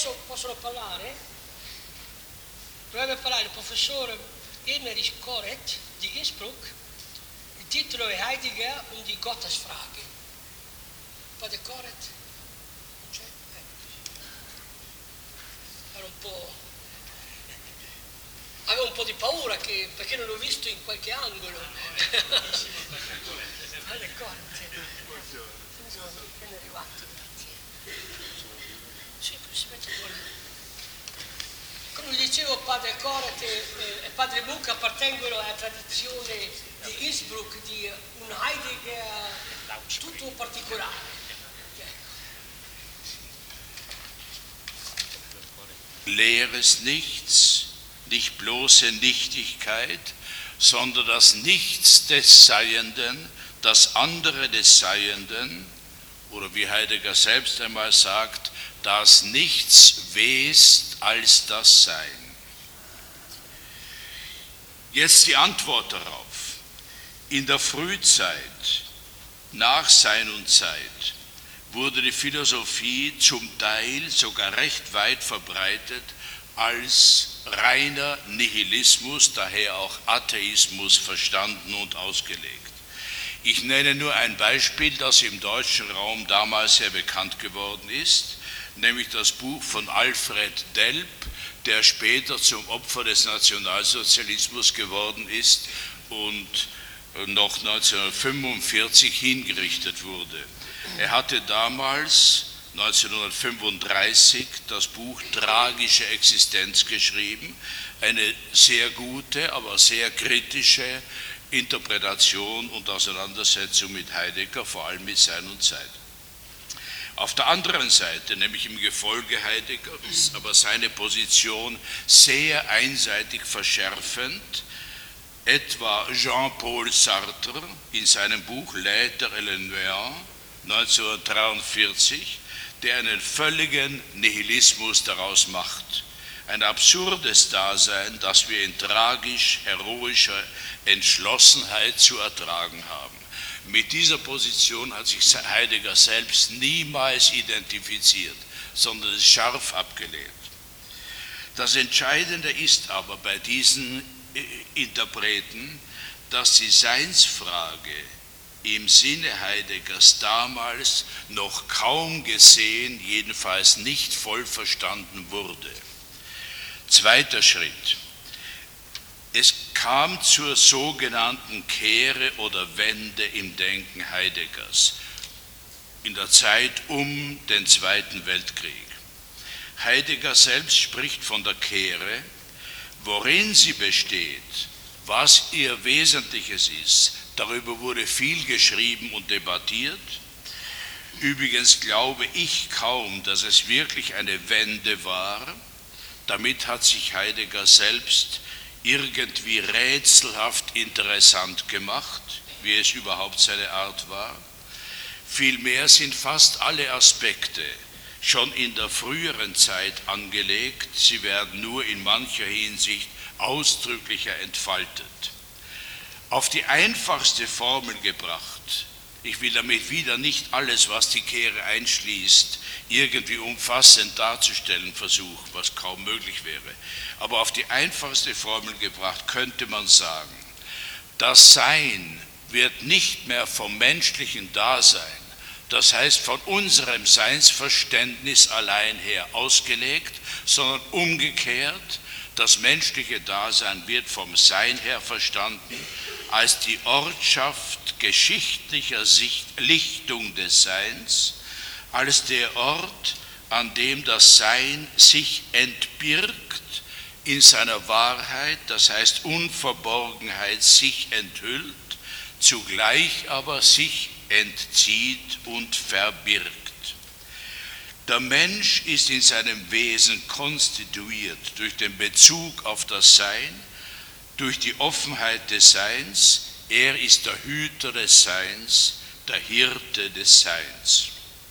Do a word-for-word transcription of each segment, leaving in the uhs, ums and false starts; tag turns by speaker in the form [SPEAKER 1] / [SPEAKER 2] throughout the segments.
[SPEAKER 1] Possono parlare? Dovrebbe parlare il professor Emmerich Koret di Innsbruck. Il titolo è Heidegger und die Gottesfrage. Padre Koret? Non c'è? Eh. Era un po'... Avevo un po' di paura che, perché non l'ho visto in qualche angolo. Padre Koret. È arrivato. Sì, si mette fuori. Come vi dicevo, Padre Koret e, e Padre Muck appartengono alla tradizione di Innsbruck, di un Heidegger tutto particolare.
[SPEAKER 2] Leeres Nichts, nicht bloße Nichtigkeit, sondern das Nichts des Seienden, das andere des Seienden, oder wie Heidegger selbst einmal sagt, das Nichts west als das Sein. Jetzt die Antwort darauf. In der Frühzeit, nach Sein und Zeit, wurde die Philosophie zum Teil sogar recht weit verbreitet als reiner Nihilismus, daher auch Atheismus, verstanden und ausgelegt. Ich nenne nur ein Beispiel, das im deutschen Raum damals sehr bekannt geworden ist, nämlich das Buch von Alfred Delp, der später zum Opfer des Nationalsozialismus geworden ist und noch neunzehnhundertfünfundvierzig hingerichtet wurde. Er hatte damals, neunzehnhundertfünfunddreißig, das Buch Tragische Existenz geschrieben, eine sehr gute, aber sehr kritische Interpretation und Auseinandersetzung mit Heidegger, vor allem mit Sein und Zeit. Auf der anderen Seite, nämlich im Gefolge Heideggers, aber seine Position sehr einseitig verschärfend, etwa Jean-Paul Sartre in seinem Buch L'être et le néant neunzehnhundertdreiundvierzig, der einen völligen Nihilismus daraus macht. Ein absurdes Dasein, das wir in tragisch-heroischer Entschlossenheit zu ertragen haben. Mit dieser Position hat sich Heidegger selbst niemals identifiziert, sondern es scharf abgelehnt. Das Entscheidende ist aber bei diesen Interpreten, dass die Seinsfrage im Sinne Heideggers damals noch kaum gesehen, jedenfalls nicht voll verstanden wurde. Zweiter Schritt. Es kam zur sogenannten Kehre oder Wende im Denken Heideggers in der Zeit um den Zweiten Weltkrieg. Heidegger selbst spricht von der Kehre, worin sie besteht, was ihr Wesentliches ist. Darüber wurde viel geschrieben und debattiert. Übrigens glaube ich kaum, dass es wirklich eine Wende war. Damit hat sich Heidegger selbst irgendwie rätselhaft interessant gemacht, wie es überhaupt seine Art war. Vielmehr sind fast alle Aspekte schon in der früheren Zeit angelegt, sie werden nur in mancher Hinsicht ausdrücklicher entfaltet. Auf die einfachste Formel gebracht, ich will damit wieder nicht alles, was die Kehre einschließt, irgendwie umfassend darzustellen versuchen, was kaum möglich wäre, aber auf die einfachste Formel gebracht könnte man sagen, das Sein wird nicht mehr vom menschlichen Dasein, das heißt von unserem Seinsverständnis allein her ausgelegt, sondern umgekehrt, das menschliche Dasein wird vom Sein her verstanden als die Ortschaft geschichtlicher Lichtung des Seins, als der Ort, an dem das Sein sich entbirgt in seiner Wahrheit, das heißt Unverborgenheit sich enthüllt, zugleich aber sich entzieht und verbirgt. Der Mensch ist in seinem Wesen konstituiert durch den Bezug auf das Sein, durch die Offenheit des Seins. Er ist der Hüter des Seins, der Hirte des Seins.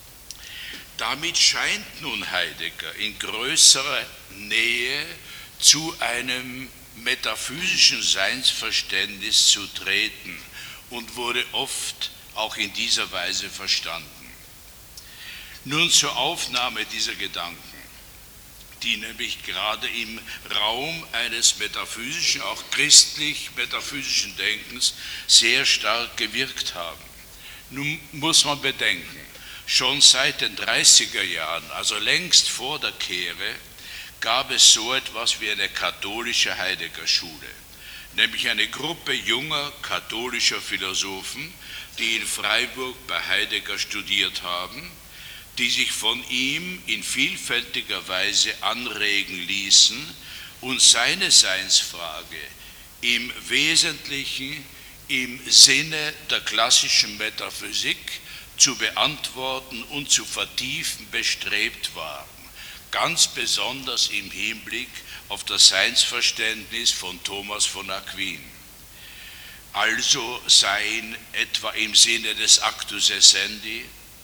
[SPEAKER 2] Damit scheint nun Heidegger in größerer Nähe zu einem metaphysischen Seinsverständnis zu treten und wurde oft auch in dieser Weise verstanden. Nun zur Aufnahme dieser Gedanken. die nämlich gerade im Raum eines metaphysischen, auch christlich-metaphysischen Denkens sehr stark gewirkt haben. Nun muss man bedenken, schon seit den dreißiger Jahren, also längst vor der Kehre, gab es so etwas wie eine katholische Heidegger-Schule, nämlich eine Gruppe junger katholischer Philosophen, die in Freiburg bei Heidegger studiert haben, die sich von ihm in vielfältiger Weise anregen ließen und seine Seinsfrage im Wesentlichen im Sinne der klassischen Metaphysik zu beantworten und zu vertiefen bestrebt waren, ganz besonders im Hinblick auf das Seinsverständnis von Thomas von Aquin. Also Sein etwa im Sinne des Actus Essendi,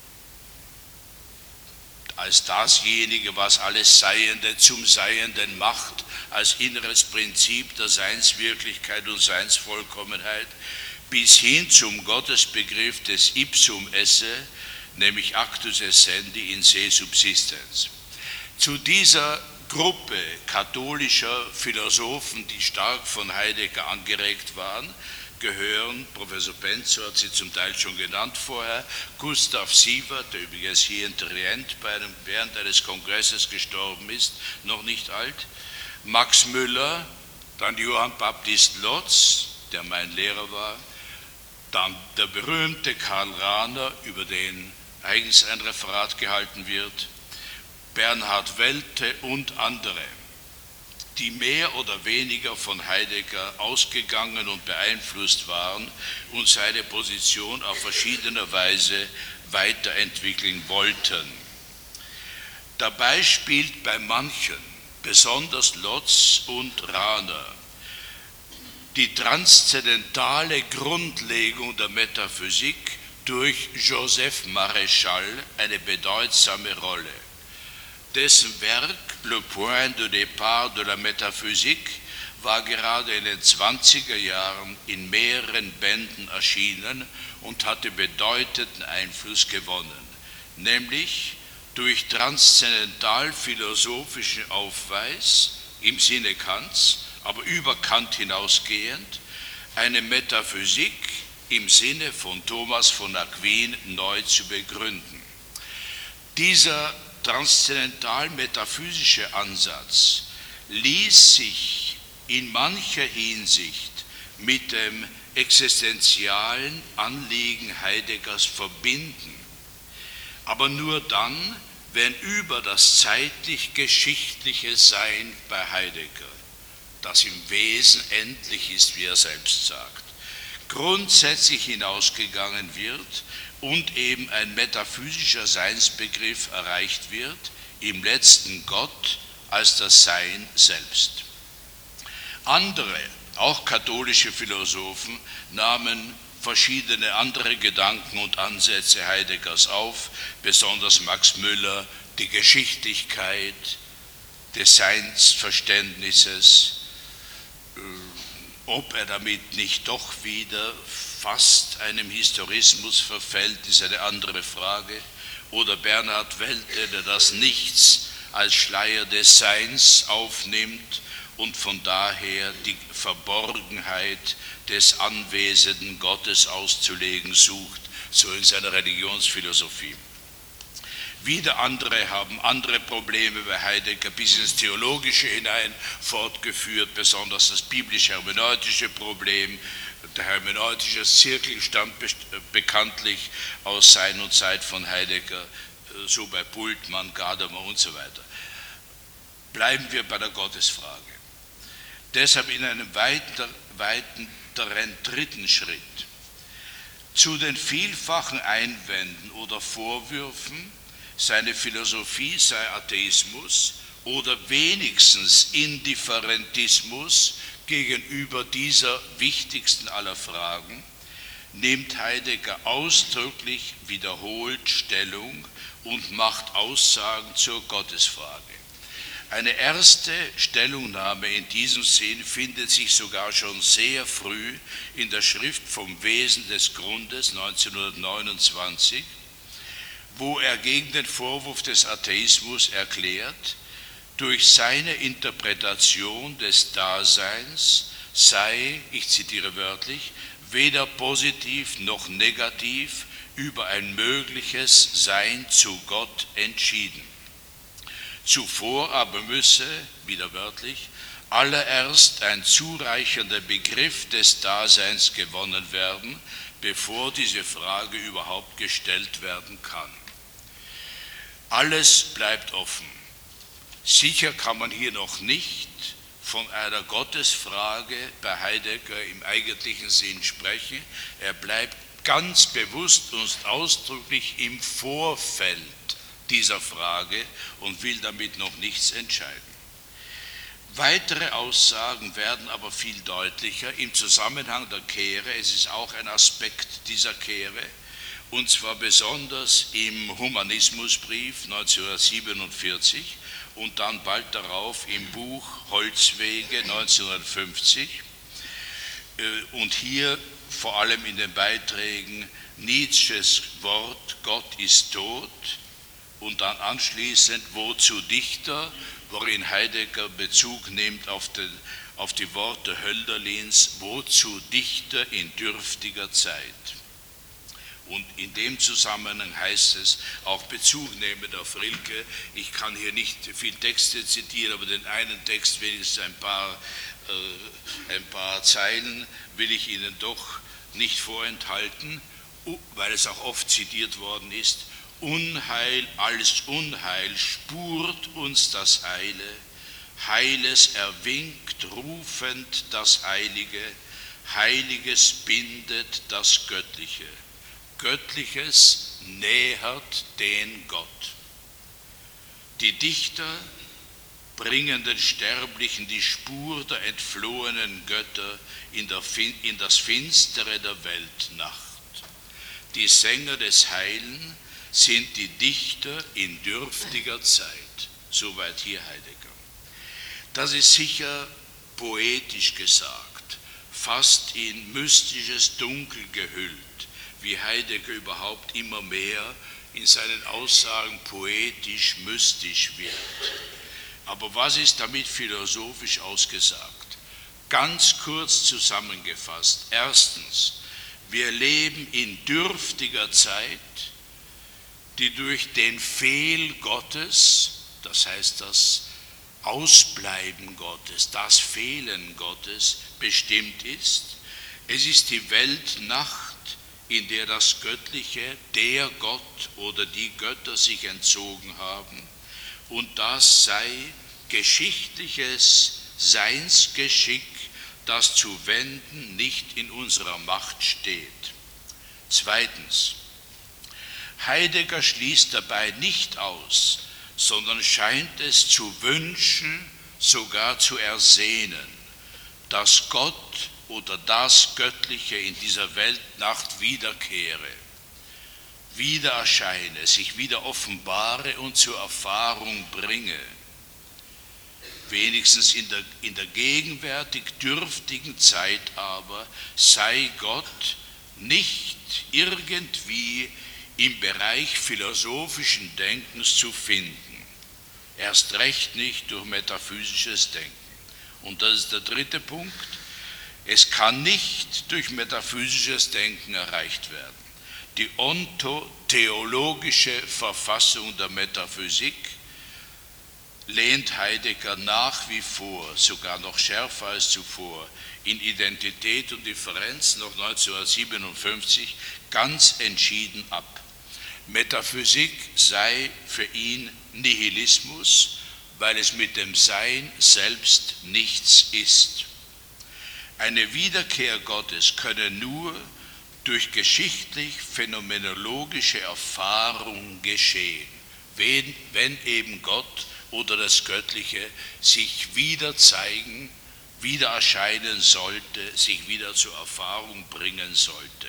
[SPEAKER 2] als dasjenige, was alles Seiende zum Seienden macht, als inneres Prinzip der Seinswirklichkeit und Seinsvollkommenheit, bis hin zum Gottesbegriff des Ipsum esse, nämlich Actus Essendi in se subsistens. Zu dieser Gruppe katholischer Philosophen, die stark von Heidegger angeregt waren, gehören, Professor Benzo hat sie zum Teil schon genannt vorher, Gustav Sievert, der übrigens hier in Trient bei einem, während eines Kongresses gestorben ist, noch nicht alt, Max Müller, dann Johann Baptist Lotz, der mein Lehrer war, dann der berühmte Karl Rahner, über den eigens ein Referat gehalten wird, Bernhard Welte und andere, die mehr oder weniger von Heidegger ausgegangen und beeinflusst waren und seine Position auf verschiedene Weise weiterentwickeln wollten. Dabei spielt bei manchen, besonders Lotz und Rahner, die transzendentale Grundlegung der Metaphysik durch Joseph Maréchal eine bedeutsame Rolle. Dessen Werk Le Point de départ de la Métaphysique war gerade in den zwanziger Jahren in mehreren Bänden erschienen und hatte bedeutenden Einfluss gewonnen, nämlich durch transzendental-philosophischen Aufweis im Sinne Kants, aber über Kant hinausgehend, eine Metaphysik im Sinne von Thomas von Aquin neu zu begründen. Dieser transzendental-metaphysische Ansatz ließ sich in mancher Hinsicht mit dem existenzialen Anliegen Heideggers verbinden, aber nur dann, wenn über das zeitlich-geschichtliche Sein bei Heidegger, das im Wesen endlich ist, wie er selbst sagt, grundsätzlich hinausgegangen wird und eben ein metaphysischer Seinsbegriff erreicht wird, im letzten Gott als das Sein selbst. Andere, auch katholische Philosophen, nahmen verschiedene andere Gedanken und Ansätze Heideggers auf, besonders Max Müller, die Geschichtlichkeit des Seinsverständnisses, ob er damit nicht doch wieder fast einem Historismus verfällt, ist eine andere Frage. Oder Bernhard Welte, der das Nichts als Schleier des Seins aufnimmt und von daher die Verborgenheit des anwesenden Gottes auszulegen sucht, so in seiner Religionsphilosophie. Wieder andere haben andere Probleme bei Heidegger bis ins Theologische hinein fortgeführt, besonders das biblisch-hermeneutische Problem. Der hermeneutische Zirkel stammt bekanntlich aus Sein und Zeit von Heidegger, so bei Bultmann, Gadamer und so weiter. Bleiben wir bei der Gottesfrage. Deshalb in einem weiter, weiteren dritten Schritt zu den vielfachen Einwänden oder Vorwürfen, seine Philosophie sei Atheismus oder wenigstens Indifferentismus gegenüber dieser wichtigsten aller Fragen, nimmt Heidegger ausdrücklich wiederholt Stellung und macht Aussagen zur Gottesfrage. Eine erste Stellungnahme in diesem Sinn findet sich sogar schon sehr früh in der Schrift vom Wesen des Grundes neunzehnhundertneunundzwanzig, wo er gegen den Vorwurf des Atheismus erklärt, durch seine Interpretation des Daseins sei, ich zitiere wörtlich, weder positiv noch negativ über ein mögliches Sein zu Gott entschieden. Zuvor aber müsse, wieder wörtlich, allererst ein zureichender Begriff des Daseins gewonnen werden, bevor diese Frage überhaupt gestellt werden kann. Alles bleibt offen. Sicher kann man hier noch nicht von einer Gottesfrage bei Heidegger im eigentlichen Sinn sprechen. Er bleibt ganz bewusst und ausdrücklich im Vorfeld dieser Frage und will damit noch nichts entscheiden. Weitere Aussagen werden aber viel deutlicher im Zusammenhang der Kehre. Es ist auch ein Aspekt dieser Kehre, und zwar besonders im Humanismusbrief neunzehnhundertsiebenundvierzig und dann bald darauf im Buch Holzwege neunzehnhundertfünfzig und hier vor allem in den Beiträgen Nietzsches Wort Gott ist tot und dann anschließend Wozu Dichter, worin Heidegger Bezug nimmt auf, den, auf die Worte Hölderlins, wozu Dichter in dürftiger Zeit. Und in dem Zusammenhang heißt es, auch Bezug nehmend auf Rilke, ich kann hier nicht viele Texte zitieren, aber den einen Text, wenigstens ein paar, äh, ein paar Zeilen, will ich Ihnen doch nicht vorenthalten, weil es auch oft zitiert worden ist. Unheil, als Unheil spurt uns das Heile, Heiles erwinkt rufend das Heilige, Heiliges bindet das Göttliche. Göttliches nähert den Gott. Die Dichter bringen den Sterblichen die Spur der entflohenen Götter in, der, in das Finstere der Weltnacht. Die Sänger des Heilen sind die Dichter in dürftiger Zeit. Soweit hier Heidegger. Das ist sicher poetisch gesagt, fast in mystisches Dunkel gehüllt, wie Heidegger überhaupt immer mehr in seinen Aussagen poetisch, mystisch wird. Aber was ist damit philosophisch ausgesagt? Ganz kurz zusammengefasst. Erstens, wir leben in dürftiger Zeit, die durch den Fehl Gottes, das heißt das Ausbleiben Gottes, das Fehlen Gottes bestimmt ist. Es ist die Weltnacht, in der das Göttliche, der Gott oder die Götter sich entzogen haben, und das sei geschichtliches Seinsgeschick, das zu wenden nicht in unserer Macht steht. Zweitens, Heidegger schließt dabei nicht aus, sondern scheint es zu wünschen, sogar zu ersehnen, dass Gott oder das Göttliche in dieser Weltnacht wiederkehre, wieder erscheine, sich wieder offenbare und zur Erfahrung bringe. Wenigstens in der, in der gegenwärtig dürftigen Zeit aber sei Gott nicht irgendwie im Bereich philosophischen Denkens zu finden, erst recht nicht durch metaphysisches Denken. Und das ist der dritte Punkt. Es kann nicht durch metaphysisches Denken erreicht werden. Die ontotheologische Verfassung der Metaphysik lehnt Heidegger nach wie vor, sogar noch schärfer als zuvor, in Identität und Differenz noch neunzehnhundertsiebenundfünfzig ganz entschieden ab. Metaphysik sei für ihn Nihilismus, weil es mit dem Sein selbst nichts ist. Eine Wiederkehr Gottes könne nur durch geschichtlich-phänomenologische Erfahrung geschehen, wenn, wenn eben Gott oder das Göttliche sich wieder zeigen, wieder erscheinen sollte, sich wieder zur Erfahrung bringen sollte.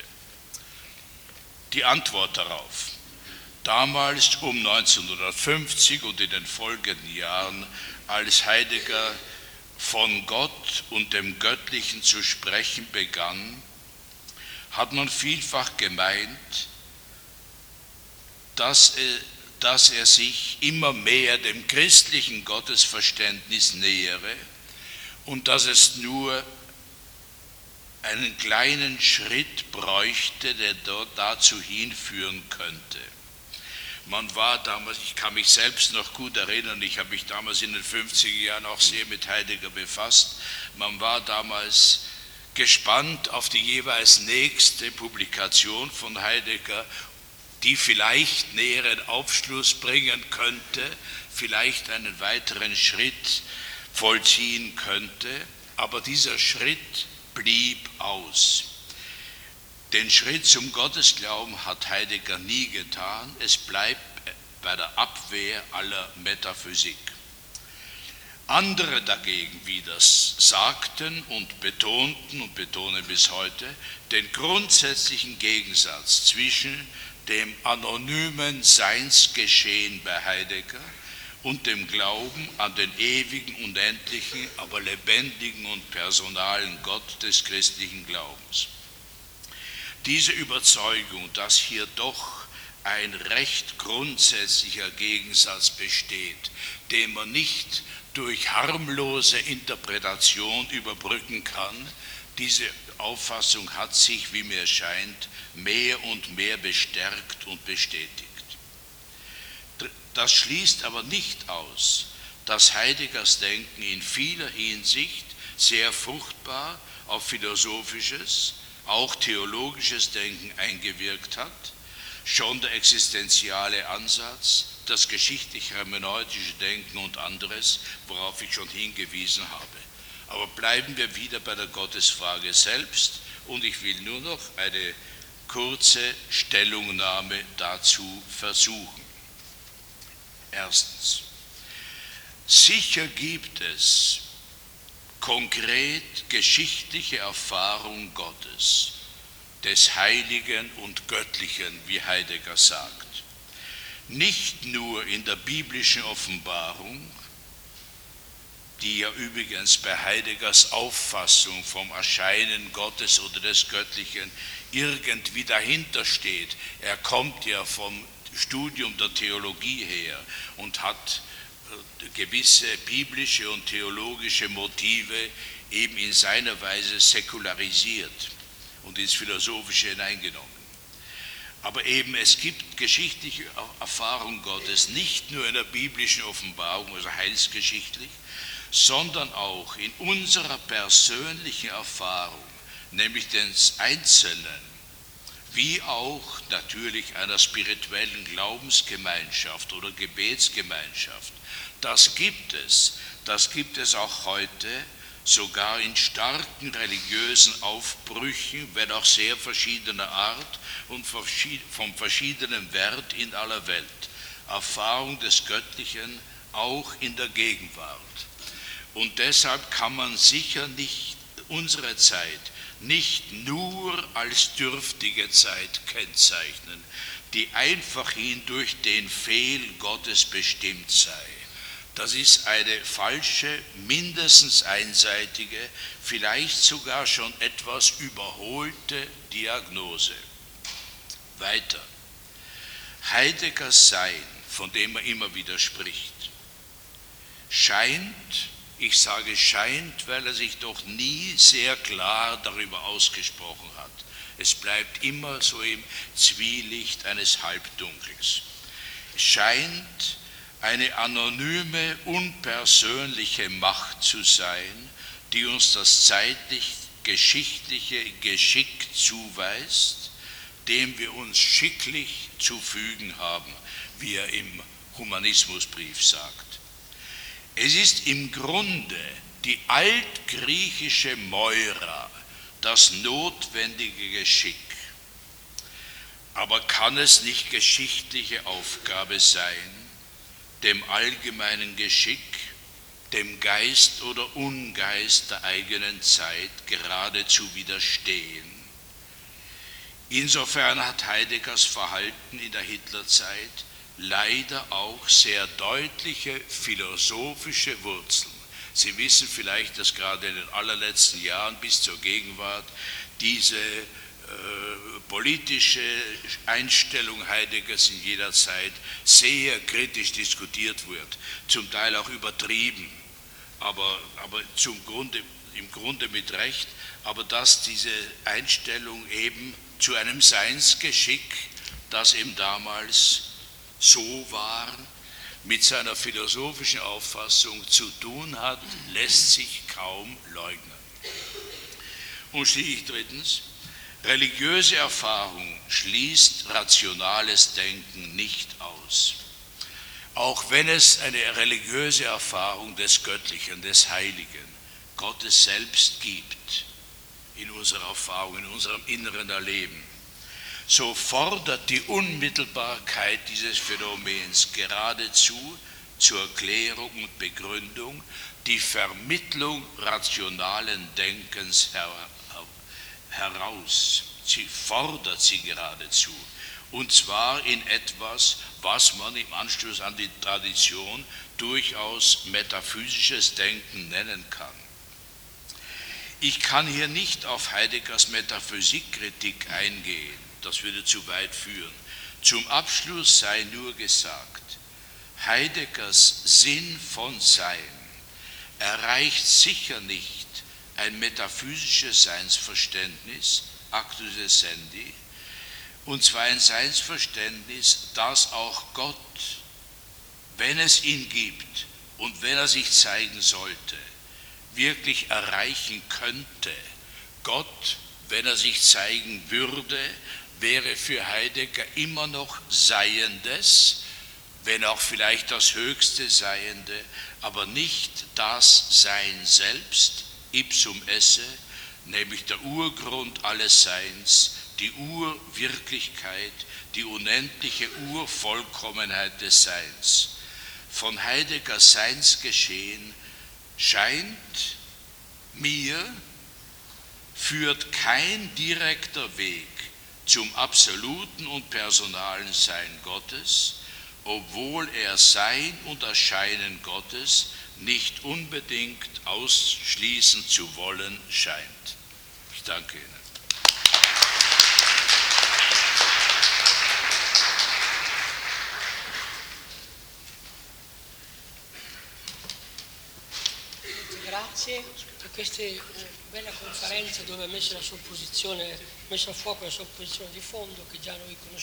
[SPEAKER 2] Die Antwort darauf: Damals um neunzehnhundertfünfzig und in den folgenden Jahren, als Heidegger von Gott und dem Göttlichen zu sprechen begann, hat man vielfach gemeint, dass, dass er sich immer mehr dem christlichen Gottesverständnis nähere und dass es nur einen kleinen Schritt bräuchte, der dort dazu hinführen könnte. Man war damals, ich kann mich selbst noch gut erinnern, ich habe mich damals in den fünfziger Jahren auch sehr mit Heidegger befasst, man war damals gespannt auf die jeweils nächste Publikation von Heidegger, die vielleicht näheren Aufschluss bringen könnte, vielleicht einen weiteren Schritt vollziehen könnte, aber dieser Schritt blieb aus. Den Schritt zum Gottesglauben hat Heidegger nie getan, es bleibt bei der Abwehr aller Metaphysik. Andere dagegen wieder sagten und betonten und betonen bis heute den grundsätzlichen Gegensatz zwischen dem anonymen Seinsgeschehen bei Heidegger und dem Glauben an den ewigen, unendlichen, aber lebendigen und personalen Gott des christlichen Glaubens. Diese Überzeugung, dass hier doch ein recht grundsätzlicher Gegensatz besteht, den man nicht durch harmlose Interpretation überbrücken kann, diese Auffassung hat sich, wie mir scheint, mehr und mehr bestärkt und bestätigt. Das schließt aber nicht aus, dass Heideggers Denken in vieler Hinsicht sehr fruchtbar auf philosophisches, auch theologisches Denken eingewirkt hat. Schon der existenziale Ansatz, das geschichtlich-hermeneutische Denken und anderes, worauf ich schon hingewiesen habe. Aber bleiben wir wieder bei der Gottesfrage selbst und ich will nur noch eine kurze Stellungnahme dazu versuchen. Erstens, sicher gibt es konkret geschichtliche Erfahrung Gottes, des Heiligen und Göttlichen, wie Heidegger sagt. Nicht nur in der biblischen Offenbarung, die ja übrigens bei Heideggers Auffassung vom Erscheinen Gottes oder des Göttlichen irgendwie dahinter steht. Er kommt ja vom Studium der Theologie her und hat gewisse biblische und theologische Motive eben in seiner Weise säkularisiert und ins Philosophische hineingenommen. Aber eben es gibt geschichtliche Erfahrung Gottes nicht nur in der biblischen Offenbarung, also heilsgeschichtlich, sondern auch in unserer persönlichen Erfahrung, nämlich des Einzelnen, wie auch natürlich einer spirituellen Glaubensgemeinschaft oder Gebetsgemeinschaft. Das gibt es, das gibt es auch heute, sogar in starken religiösen Aufbrüchen, wenn auch sehr verschiedener Art und von verschiedenem Wert in aller Welt. Erfahrung des Göttlichen auch in der Gegenwart. Und deshalb kann man sicher nicht unsere Zeit nicht nur als dürftige Zeit kennzeichnen, die einfach hin durch den Fehl Gottes bestimmt sei. Das ist eine falsche, mindestens einseitige, vielleicht sogar schon etwas überholte Diagnose. Weiter. Heideggers Sein, von dem er immer wieder spricht, scheint, ich sage scheint, weil er sich doch nie sehr klar darüber ausgesprochen hat. Es bleibt immer so im Zwielicht eines Halbdunkels. Scheint eine anonyme, unpersönliche Macht zu sein, die uns das zeitlich-geschichtliche Geschick zuweist, dem wir uns schicklich zu fügen haben, wie er im Humanismusbrief sagt. Es ist im Grunde die altgriechische Moira, das notwendige Geschick. Aber kann es nicht geschichtliche Aufgabe sein, dem allgemeinen Geschick, dem Geist oder Ungeist der eigenen Zeit gerade zu widerstehen? Insofern hat Heideggers Verhalten in der Hitlerzeit leider auch sehr deutliche philosophische Wurzeln. Sie wissen vielleicht, dass gerade in den allerletzten Jahren bis zur Gegenwart diese politische Einstellung Heideggers in jeder Zeit sehr kritisch diskutiert wird, zum Teil auch übertrieben, aber, aber zum Grunde, im Grunde mit Recht, aber dass diese Einstellung eben zu einem Seinsgeschick, das eben damals so war, mit seiner philosophischen Auffassung zu tun hat, lässt sich kaum leugnen. Und schließlich drittens, religiöse Erfahrung schließt rationales Denken nicht aus. Auch wenn es eine religiöse Erfahrung des Göttlichen, des Heiligen, Gottes selbst gibt, in unserer Erfahrung, in unserem inneren Erleben, so fordert die Unmittelbarkeit dieses Phänomens geradezu zur Erklärung und Begründung die Vermittlung rationalen Denkens her, heraus. Sie fordert sie geradezu. Und zwar in etwas, was man im Anschluss an die Tradition durchaus metaphysisches Denken nennen kann. Ich kann hier nicht auf Heideggers Metaphysikkritik eingehen, das würde zu weit führen. Zum Abschluss sei nur gesagt, Heideggers Sinn von Sein erreicht sicher nicht ein metaphysisches Seinsverständnis, actus essendi, und zwar ein Seinsverständnis, das auch Gott, wenn es ihn gibt und wenn er sich zeigen sollte, wirklich erreichen könnte. Gott, wenn er sich zeigen würde, wäre für Heidegger immer noch Seiendes, wenn auch vielleicht das höchste Seiende, aber nicht das Sein selbst, ipsum esse, nämlich der Urgrund alles Seins, die Urwirklichkeit, die unendliche Urvollkommenheit des Seins. Von Heideggers Seinsgeschehen scheint mir, führt kein direkter Weg zum absoluten und personalen Sein Gottes, obwohl er Sein und Erscheinen Gottes nicht unbedingt ausschließen zu wollen scheint. Ich danke Ihnen.
[SPEAKER 1] Grazie per questa eh, bella conferenza dove ha messo la sua posizione, messo a fuoco la sua posizione di fondo che già noi conosciamo.